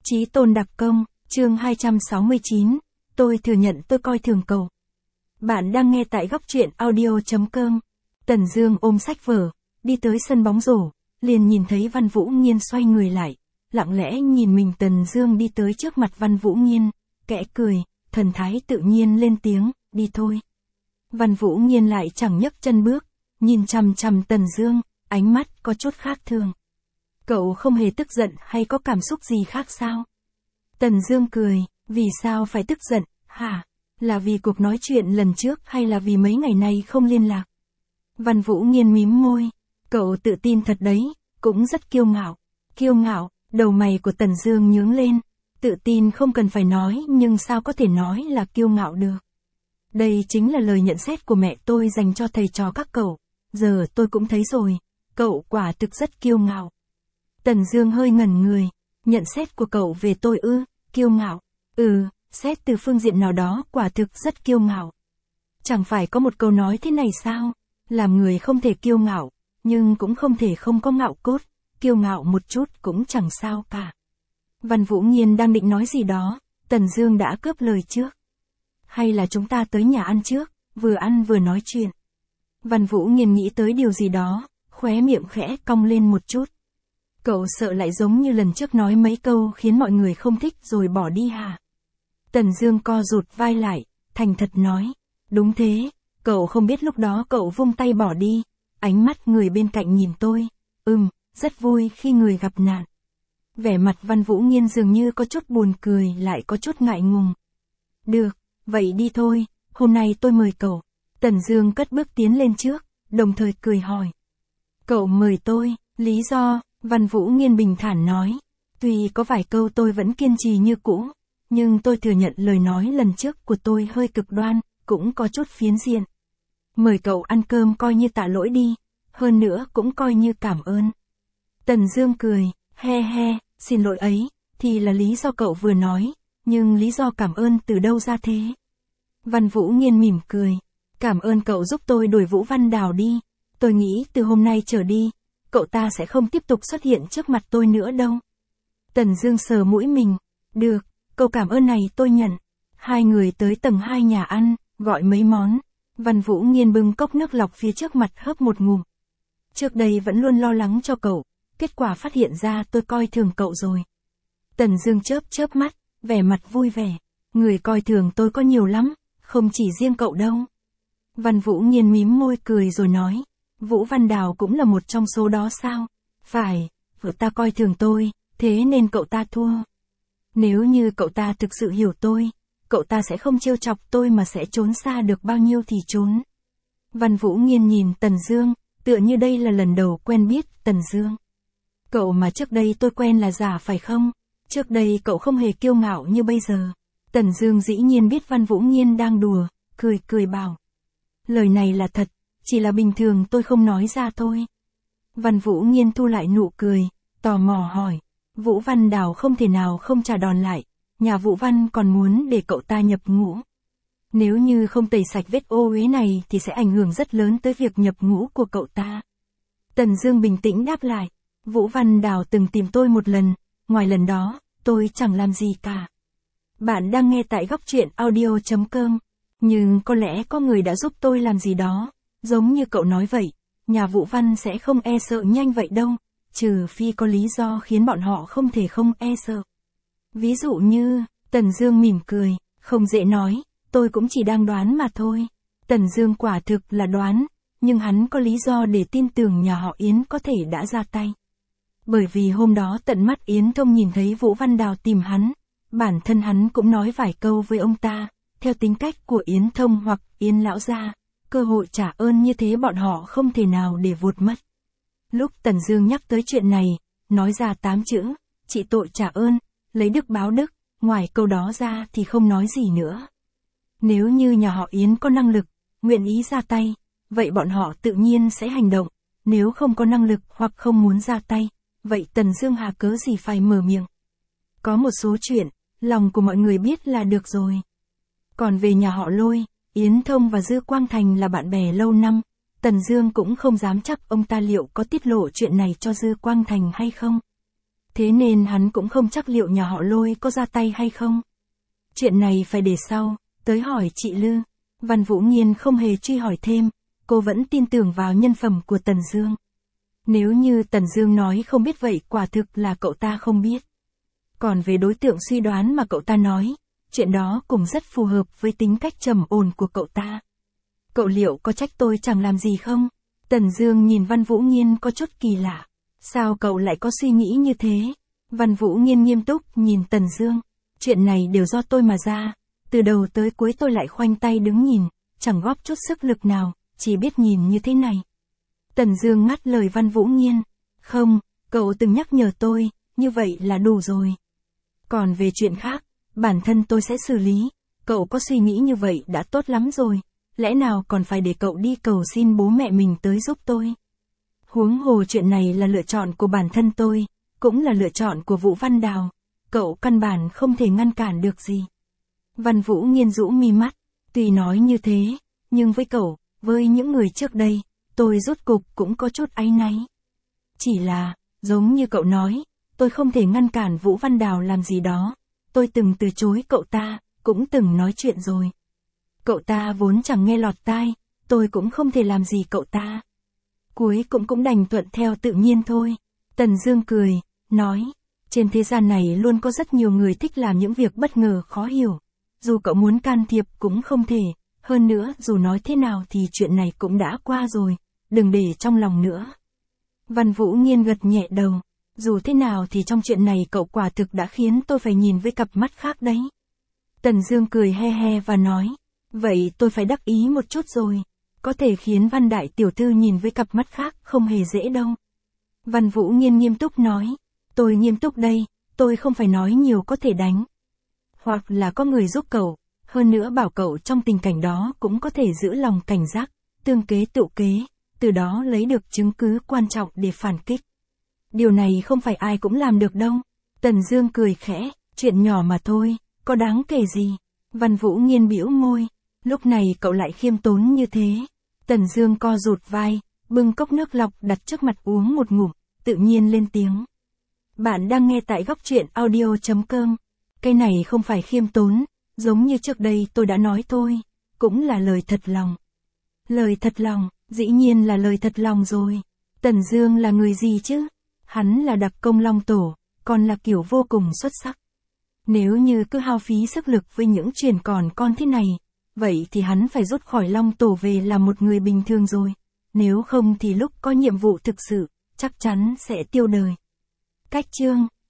Chí tôn đặc công, chương 269, tôi thừa nhận tôi coi thường cậu. Bạn đang nghe tại góc truyện audio.com. Tần Dương ôm sách vở, đi tới sân bóng rổ, liền nhìn thấy Văn Vũ Nghiên xoay người lại, lặng lẽ nhìn mình. Tần Dương đi tới trước mặt Văn Vũ Nghiên, kẽ cười, thần thái tự nhiên lên tiếng, đi thôi. Văn Vũ Nghiên lại chẳng nhấc chân bước, nhìn chằm chằm Tần Dương, ánh mắt có chút khác thường. Cậu không hề tức giận hay có cảm xúc gì khác sao? Tần Dương cười, vì sao phải tức giận, hả? Là vì cuộc nói chuyện lần trước hay là vì mấy ngày nay không liên lạc? Văn Vũ Nghiên mím môi, cậu tự tin thật đấy, cũng rất kiêu ngạo. Kiêu ngạo, đầu mày của Tần Dương nhướng lên, tự tin không cần phải nói nhưng sao có thể nói là kiêu ngạo được? Đây chính là lời nhận xét của mẹ tôi dành cho thầy trò các cậu, giờ tôi cũng thấy rồi, cậu quả thực rất kiêu ngạo. Tần Dương hơi ngẩn người, nhận xét của cậu về tôi ư, kiêu ngạo, xét từ phương diện nào đó quả thực rất kiêu ngạo. Chẳng phải có một câu nói thế này sao, làm người không thể kiêu ngạo, nhưng cũng không thể không có ngạo cốt, kiêu ngạo một chút cũng chẳng sao cả. Văn Vũ Nghiên đang định nói gì đó, Tần Dương đã cướp lời trước. Hay là chúng ta tới nhà ăn trước, vừa ăn vừa nói chuyện. Văn Vũ Nghiên nghĩ tới điều gì đó, khóe miệng khẽ cong lên một chút. Cậu sợ lại giống như lần trước nói mấy câu khiến mọi người không thích rồi bỏ đi hả? Tần Dương co rụt vai lại, thành thật nói. Đúng thế, cậu không biết lúc đó cậu vung tay bỏ đi, ánh mắt người bên cạnh nhìn tôi. Rất vui khi người gặp nạn. Vẻ mặt Văn Vũ Nghiên dường như có chút buồn cười lại có chút ngại ngùng. Được, vậy đi thôi, hôm nay tôi mời cậu. Tần Dương cất bước tiến lên trước, đồng thời cười hỏi. Cậu mời tôi, lý do? Văn Vũ Nghiên bình thản nói. Tuy có vài câu tôi vẫn kiên trì như cũ, nhưng tôi thừa nhận lời nói lần trước của tôi hơi cực đoan, cũng có chút phiến diện. Mời cậu ăn cơm coi như tạ lỗi đi, hơn nữa cũng coi như cảm ơn. Tần Dương cười, he he, xin lỗi ấy, thì là lý do cậu vừa nói, nhưng lý do cảm ơn từ đâu ra thế? Văn Vũ Nghiên mỉm cười, cảm ơn cậu giúp tôi đuổi Vũ Văn Đào đi, tôi nghĩ từ hôm nay trở đi, cậu ta sẽ không tiếp tục xuất hiện trước mặt tôi nữa đâu. Tần Dương sờ mũi mình, được, câu cảm ơn này tôi nhận. Hai người tới tầng 2 nhà ăn, gọi mấy món. Văn Vũ Nghiên bưng cốc nước lọc phía trước mặt hớp một ngụm. Trước đây vẫn luôn lo lắng cho cậu, kết quả phát hiện ra tôi coi thường cậu rồi. Tần Dương chớp mắt, vẻ mặt vui vẻ. Người coi thường tôi có nhiều lắm, không chỉ riêng cậu đâu. Văn Vũ Nghiên mím môi cười rồi nói. Vũ Văn Đào cũng là một trong số đó sao? Phải, vợ ta coi thường tôi, thế nên cậu ta thua. Nếu như cậu ta thực sự hiểu tôi, cậu ta sẽ không trêu chọc tôi mà sẽ trốn xa được bao nhiêu thì trốn. Văn Vũ Nghiên nhìn Tần Dương, tựa như đây là lần đầu quen biết Tần Dương. Cậu mà trước đây tôi quen là giả phải không? Trước đây cậu không hề kiêu ngạo như bây giờ. Tần Dương dĩ nhiên biết Văn Vũ Nghiên đang đùa, cười bảo. Lời này là thật, chỉ là bình thường tôi không nói ra thôi. Văn Vũ Nghiên thu lại nụ cười, tò mò hỏi. Vũ Văn Đào không thể nào không trả đòn lại, nhà Vũ Văn còn muốn để cậu ta nhập ngũ. Nếu như không tẩy sạch vết ô uế này thì sẽ ảnh hưởng rất lớn tới việc nhập ngũ của cậu ta. Tần Dương bình tĩnh đáp lại, Vũ Văn Đào từng tìm tôi một lần, ngoài lần đó, tôi chẳng làm gì cả. Bạn đang nghe tại góc truyện audio.com, nhưng có lẽ có người đã giúp tôi làm gì đó, giống như cậu nói vậy, nhà Vũ Văn sẽ không e sợ nhanh vậy đâu. Trừ phi có lý do khiến bọn họ không thể không e sợ. Ví dụ như, Tần Dương mỉm cười, không dễ nói, tôi cũng chỉ đang đoán mà thôi. Tần Dương quả thực là đoán, nhưng hắn có lý do để tin tưởng nhà họ Yến có thể đã ra tay. Bởi vì hôm đó tận mắt Yến Thông nhìn thấy Vũ Văn Đào tìm hắn, bản thân hắn cũng nói vài câu với ông ta, theo tính cách của Yến Thông hoặc Yến lão gia, cơ hội trả ơn như thế bọn họ không thể nào để vụt mất. Lúc Tần Dương nhắc tới chuyện này, nói ra 8 chữ, trị tội trả ơn, lấy đức báo đức, ngoài câu đó ra thì không nói gì nữa. Nếu như nhà họ Yến có năng lực, nguyện ý ra tay, vậy bọn họ tự nhiên sẽ hành động, nếu không có năng lực hoặc không muốn ra tay, vậy Tần Dương hà cớ gì phải mở miệng. Có một số chuyện, lòng của mọi người biết là được rồi. Còn về nhà họ Lôi, Yến Thông và Dư Quang Thành là bạn bè lâu năm. Tần Dương cũng không dám chắc ông ta liệu có tiết lộ chuyện này cho Dư Quang Thành hay không. Thế nên hắn cũng không chắc liệu nhà họ Lôi có ra tay hay không. Chuyện này phải để sau, tới hỏi chị Lư. Văn Vũ Nghiên không hề truy hỏi thêm, cô vẫn tin tưởng vào nhân phẩm của Tần Dương. Nếu như Tần Dương nói không biết vậy quả thực là cậu ta không biết. Còn về đối tượng suy đoán mà cậu ta nói, chuyện đó cũng rất phù hợp với tính cách trầm ổn của cậu ta. Cậu liệu có trách tôi chẳng làm gì không? Tần Dương nhìn Văn Vũ Nghiên có chút kỳ lạ. Sao cậu lại có suy nghĩ như thế? Văn Vũ Nghiên nghiêm túc nhìn Tần Dương. Chuyện này đều do tôi mà ra. Từ đầu tới cuối tôi lại khoanh tay đứng nhìn, chẳng góp chút sức lực nào, chỉ biết nhìn như thế này. Tần Dương ngắt lời Văn Vũ Nghiên. Không, cậu từng nhắc nhở tôi, như vậy là đủ rồi. Còn về chuyện khác, bản thân tôi sẽ xử lý. Cậu có suy nghĩ như vậy đã tốt lắm rồi. Lẽ nào còn phải để cậu đi cầu xin bố mẹ mình tới giúp tôi? Huống hồ chuyện này là lựa chọn của bản thân tôi, cũng là lựa chọn của Vũ Văn Đào. Cậu căn bản không thể ngăn cản được gì. Văn Vũ Nghiên rũ mi mắt. Tuy nói như thế, nhưng với cậu, với những người trước đây, tôi rốt cục cũng có chút áy náy. Chỉ là, giống như cậu nói, tôi không thể ngăn cản Vũ Văn Đào làm gì đó. Tôi từng từ chối cậu ta, cũng từng nói chuyện rồi. Cậu ta vốn chẳng nghe lọt tai, tôi cũng không thể làm gì cậu ta. Cuối cũng đành thuận theo tự nhiên thôi. Tần Dương cười, nói, trên thế gian này luôn có rất nhiều người thích làm những việc bất ngờ khó hiểu. Dù cậu muốn can thiệp cũng không thể, hơn nữa dù nói thế nào thì chuyện này cũng đã qua rồi, đừng để trong lòng nữa. Văn Vũ Nghiên gật nhẹ đầu, dù thế nào thì trong chuyện này cậu quả thực đã khiến tôi phải nhìn với cặp mắt khác đấy. Tần Dương cười he he và nói, vậy tôi phải đắc ý một chút rồi, có thể khiến Văn đại tiểu thư nhìn với cặp mắt khác không hề dễ đâu. Văn Vũ Nghiên nghiêm túc nói, tôi nghiêm túc đây, tôi không phải nói nhiều có thể đánh. Hoặc là có người giúp cậu, hơn nữa bảo cậu trong tình cảnh đó cũng có thể giữ lòng cảnh giác, tương kế tựu kế, từ đó lấy được chứng cứ quan trọng để phản kích. Điều này không phải ai cũng làm được đâu. Tần Dương cười khẽ, chuyện nhỏ mà thôi, có đáng kể gì. Văn Vũ Nghiên bĩu môi, lúc này cậu lại khiêm tốn như thế. Tần Dương co rụt vai, bưng cốc nước lọc đặt trước mặt uống một ngụm, tự nhiên lên tiếng. Bạn đang nghe tại Góc Truyện Audio.com. Cái này không phải khiêm tốn, giống như trước đây tôi đã nói thôi, cũng là lời thật lòng. Lời thật lòng, dĩ nhiên là lời thật lòng rồi. Tần Dương là người gì chứ? Hắn là đặc công Long Tổ, còn là kiểu vô cùng xuất sắc. Nếu như cứ hao phí sức lực với những chuyện còn con thế này, vậy thì hắn phải rút khỏi Long Tổ về làm một người bình thường rồi. Nếu không thì lúc có nhiệm vụ thực sự, chắc chắn sẽ tiêu đời. Cách chương